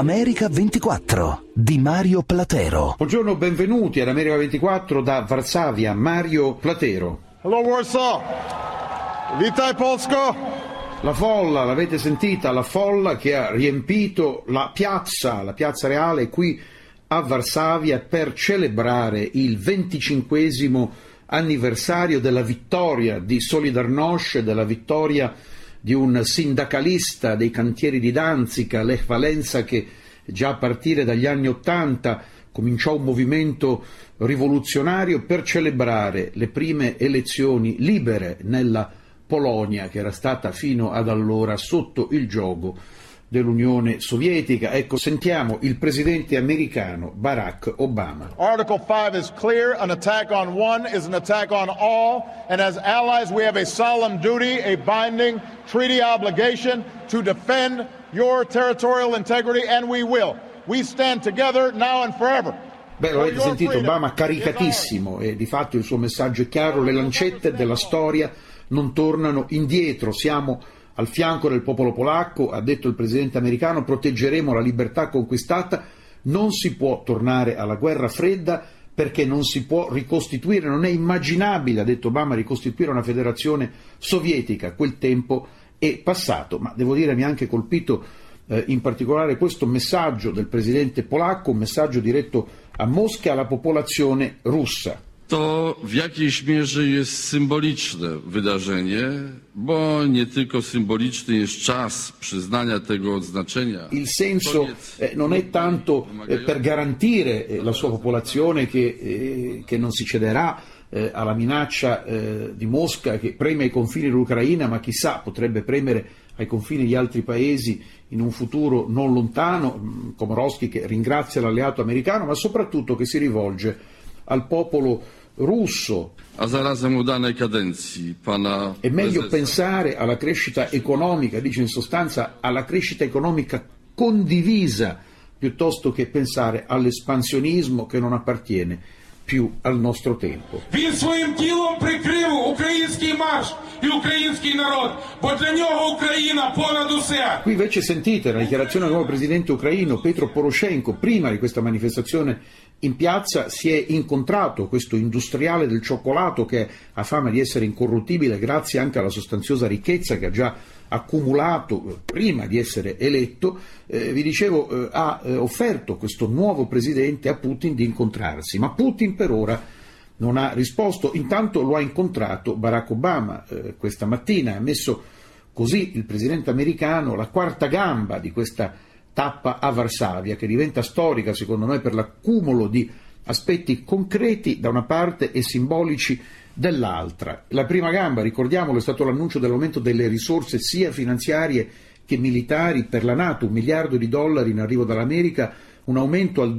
America 24 di Mario Platero. Buongiorno, benvenuti ad America 24 da Varsavia, Mario Platero. Hello Warsaw. Witaj Polsko. La folla, l'avete sentita, la folla che ha riempito la piazza reale qui a Varsavia per celebrare il 25° anniversario della vittoria di Solidarnosc, della vittoria di un sindacalista dei cantieri di Danzica, Lech Wałęsa, che già a partire dagli anni '80 cominciò un movimento rivoluzionario per celebrare le prime elezioni libere nella Polonia, che era stata fino ad allora sotto il giogo dell'Unione Sovietica. Ecco, sentiamo il presidente americano Barack Obama. Article 5 is clear. An attack on one is an attack on all. And as allies, we have a solemn duty, a binding treaty obligation to defend your territorial integrity, and we will. We stand together now and forever. Beh, lo avete sentito, Obama caricatissimo e di fatto il suo messaggio è chiaro: le lancette della storia non tornano indietro, siamo al fianco del popolo polacco, ha detto il presidente americano, proteggeremo la libertà conquistata, non si può tornare alla guerra fredda perché non si può ricostituire, non è immaginabile, ha detto Obama, ricostituire una federazione sovietica, quel tempo è passato. Ma devo dire mi ha anche colpito in particolare questo messaggio del presidente polacco, un messaggio diretto a Mosca e alla popolazione russa. To w jakiejś mierze jest symboliczne wydarzenie, bo nie tylko symboliczny jest czas przyznania tego odznaczenia. Il senso non è tanto per garantire la sua popolazione che non si cederà alla minaccia di Mosca che preme ai confini dell'Ucraina, ma chissà, potrebbe premere ai confini di altri paesi in un futuro non lontano. Komorowski che ringrazia l'alleato americano, ma soprattutto che si rivolge al popolo russo. A zarazem udanej kadencji pana È meglio prezesa. pensare alla crescita economica, dice in sostanza alla crescita economica condivisa, piuttosto che pensare all'espansionismo che non appartiene più al nostro tempo. Він своїм тілом прикрив український марш і український народ, бо для нього Україна понад усе. Qui invece sentite la dichiarazione del nuovo presidente ucraino Petro Poroshenko. Prima di questa manifestazione in piazza si è incontrato questo industriale del cioccolato che ha fama di essere incorruttibile grazie anche alla sostanziosa ricchezza che ha già accumulato prima di essere eletto. Vi dicevo, ha offerto questo nuovo presidente a Putin di incontrarsi, ma Putin per ora non ha risposto. Intanto lo ha incontrato Barack Obama questa mattina, ha messo così il presidente americano la quarta gamba di questa tappa a Varsavia, che diventa storica secondo me per l'accumulo di aspetti concreti da una parte e simbolici dall'altra. La prima gamba, ricordiamolo, è stato l'annuncio dell'aumento delle risorse sia finanziarie che militari per la NATO, $1 miliardo in arrivo dall'America, un aumento al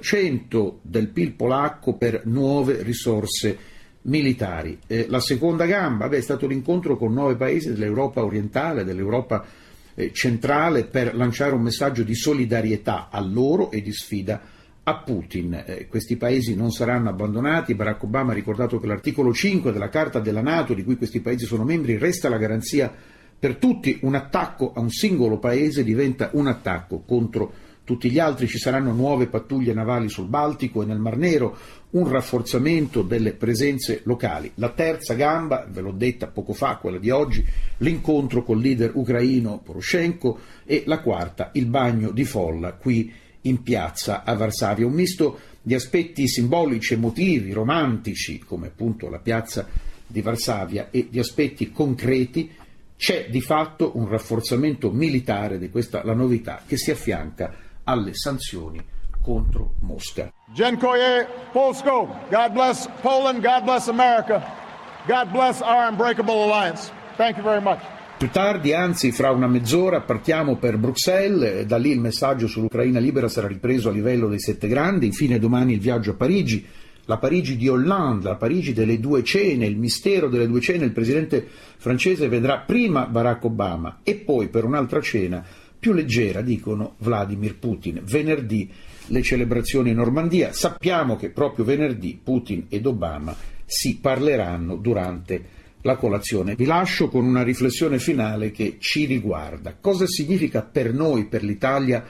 2% del PIL polacco per nuove risorse militari. La seconda gamba è stato l'incontro con 9 paesi dell'Europa orientale, dell'Europa centrale, per lanciare un messaggio di solidarietà a loro e di sfida a Putin. Questi paesi non saranno abbandonati. Barack Obama ha ricordato che l'articolo 5 della Carta della NATO, di cui questi paesi sono membri, resta la garanzia per tutti. Un attacco a un singolo paese diventa un attacco contro tutti gli altri. Ci saranno nuove pattuglie navali sul Baltico e nel Mar Nero, un rafforzamento delle presenze locali. La terza gamba, ve l'ho detta poco fa, quella di oggi, l'incontro col leader ucraino Poroshenko, e la quarta, il bagno di folla qui in piazza a Varsavia. Un misto di aspetti simbolici, emotivi, romantici, come appunto la piazza di Varsavia, e di aspetti concreti. C'è di fatto un rafforzamento militare, di questa la novità, che si affianca alle sanzioni contro Mosca. Dziękuję Polsko. God bless Poland. God bless America. God bless our unbreakable alliance. Thank you very much. Più tardi, anzi fra una mezz'ora, partiamo per Bruxelles, da lì il messaggio sull'Ucraina libera sarà ripreso a livello dei 7 grandi, infine domani il viaggio a Parigi, la Parigi di Hollande, la Parigi delle 2 cene, il mistero delle 2 cene. Il presidente francese vedrà prima Barack Obama e poi, per un'altra cena più leggera, dicono, Vladimir Putin. Venerdì le celebrazioni in Normandia. Sappiamo che proprio venerdì Putin ed Obama si parleranno durante la colazione. Vi lascio con una riflessione finale che ci riguarda. Cosa significa per noi, per l'Italia,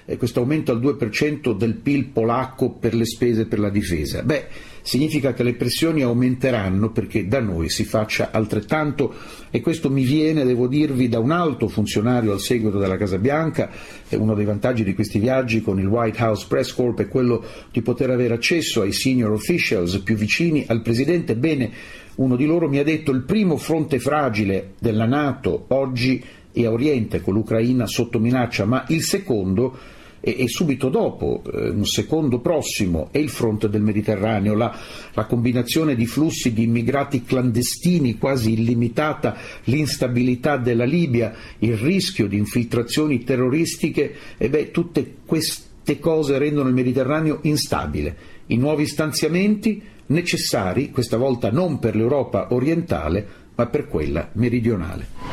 questo aumento al 2% del PIL polacco per le spese per la difesa? Significa che le pressioni aumenteranno perché da noi si faccia altrettanto, e questo mi viene, devo dirvi, da un alto funzionario al seguito della Casa Bianca. Uno dei vantaggi di questi viaggi con il White House Press Corps è quello di poter avere accesso ai senior officials più vicini al Presidente. Bene, uno di loro mi ha detto: il primo fronte fragile della NATO oggi è a Oriente, con l'Ucraina sotto minaccia, ma il secondo, e subito dopo, un secondo prossimo, è il fronte del Mediterraneo, la combinazione di flussi di immigrati clandestini quasi illimitata, l'instabilità della Libia, il rischio di infiltrazioni terroristiche, tutte queste cose rendono il Mediterraneo instabile. I nuovi stanziamenti necessari, questa volta non per l'Europa orientale, ma per quella meridionale.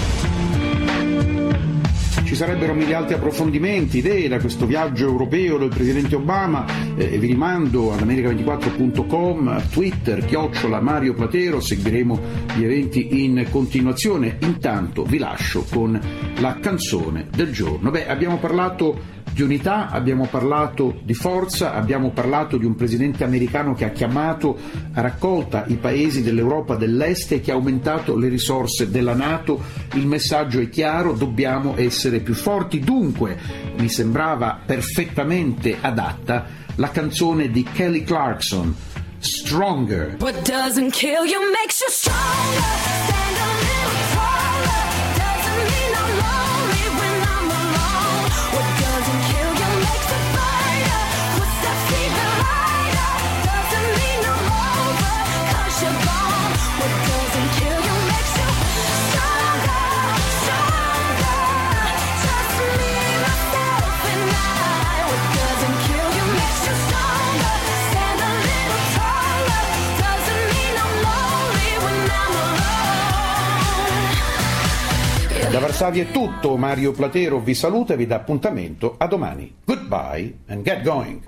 Ci sarebbero mille altri approfondimenti, idee da questo viaggio europeo del Presidente Obama, e vi rimando ad America24.com, a Twitter, @Mario Platero, seguiremo gli eventi in continuazione. Intanto vi lascio con la canzone del giorno. Abbiamo parlato di unità, abbiamo parlato di forza, abbiamo parlato di un presidente americano che ha chiamato a raccolta i paesi dell'Europa dell'Est e che ha aumentato le risorse della NATO. Il messaggio è chiaro: dobbiamo essere più forti. Dunque mi sembrava perfettamente adatta la canzone di Kelly Clarkson, Stronger. What doesn't kill you makes you stronger. Stand a little taller. Doesn't mean I'm lonely when I'm alone. What doesn't kill you makes you brighter. Footsteps even lighter. Doesn't mean I'm over, 'cause you're gone. What doesn't kill you makes you stronger, stronger. Just me, myself and I. What doesn't kill you makes you stronger. Stand a little taller. Doesn't mean I'm lonely when I'm alone. Da Varsavia è tutto, Mario Platero vi saluta e vi dà appuntamento a domani. Goodbye and get going.